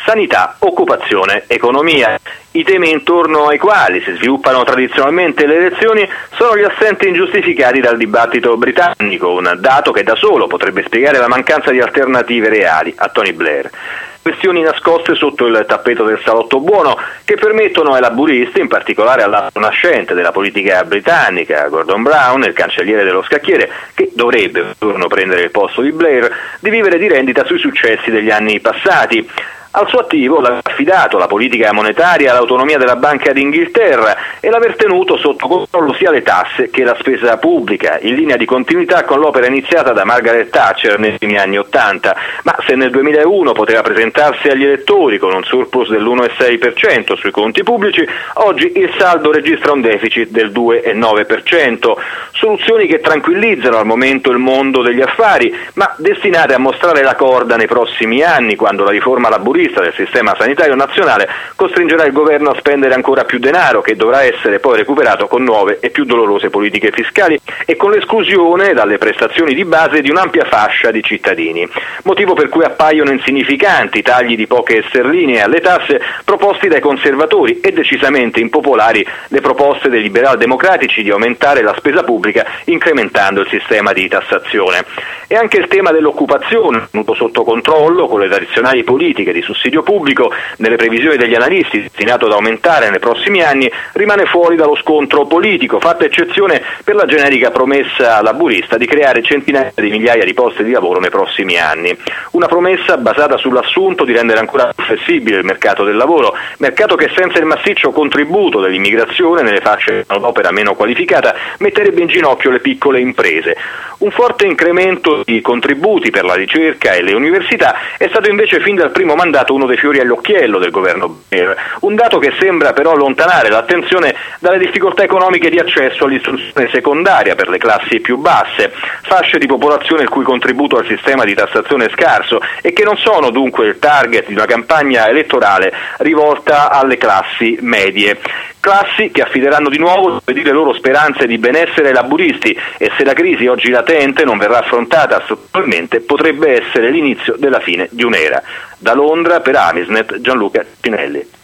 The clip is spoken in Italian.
sanità, occupazione, economia. I temi intorno ai quali si sviluppano tradizionalmente le elezioni sono gli assenti ingiustificati dal dibattito britannico, un dato che da solo potrebbe spiegare la mancanza di alternative reali a Tony Blair. Questioni nascoste sotto il tappeto del salotto buono che permettono ai laburisti, in particolare all'atto nascente della politica britannica, Gordon Brown, il cancelliere dello scacchiere, che dovrebbe un giorno prendere il posto di Blair, di vivere di rendita sui successi degli anni passati. Al suo attivo l'ha affidato la politica monetaria all'autonomia della Banca d'Inghilterra e l'aver tenuto sotto controllo sia le tasse che la spesa pubblica, in linea di continuità con l'opera iniziata da Margaret Thatcher nei primi anni '80. Ma se nel 2001 poteva presentarsi agli elettori con un surplus dell'1,6% sui conti pubblici, oggi il saldo registra un deficit del 2,9%. Soluzioni che tranquillizzano al momento il mondo degli affari, ma destinate a mostrare la corda nei prossimi anni, quando la riforma laburista del sistema sanitario nazionale costringerà il governo a spendere ancora più denaro, che dovrà essere poi recuperato con nuove e più dolorose politiche fiscali e con l'esclusione dalle prestazioni di base di un'ampia fascia di cittadini. Motivo per cui appaiono insignificanti tagli di poche sterline alle tasse proposti dai conservatori e decisamente impopolari le proposte dei liberal-democratici di aumentare la spesa pubblica incrementando il sistema di tassazione. E anche il tema dell'occupazione, tenuto sotto controllo con le tradizionali politiche di sussidio pubblico, nelle previsioni degli analisti destinato ad aumentare nei prossimi anni, rimane fuori dallo scontro politico, fatta eccezione per la generica promessa laburista di creare centinaia di migliaia di posti di lavoro nei prossimi anni. Una promessa basata sull'assunto di rendere ancora più flessibile il mercato del lavoro, mercato che senza il massiccio contributo dell'immigrazione nelle fasce d'opera meno qualificata metterebbe in ginocchio le piccole imprese. Un forte incremento di contributi per la ricerca e le università è stato invece fin dal primo mandato uno dei fiori all'occhiello del governo Blair, un dato che sembra però allontanare l'attenzione dalle difficoltà economiche di accesso all'istruzione secondaria per le classi più basse, fasce di popolazione il cui contributo al sistema di tassazione è scarso e che non sono dunque il target di una campagna elettorale rivolta alle classi medie. Classi che affideranno di nuovo le loro speranze di benessere ai laburisti e se la crisi oggi latente non verrà affrontata strutturalmente potrebbe essere l'inizio della fine di un'era. Da Londra per Amisnet, Gianluca Pinelli.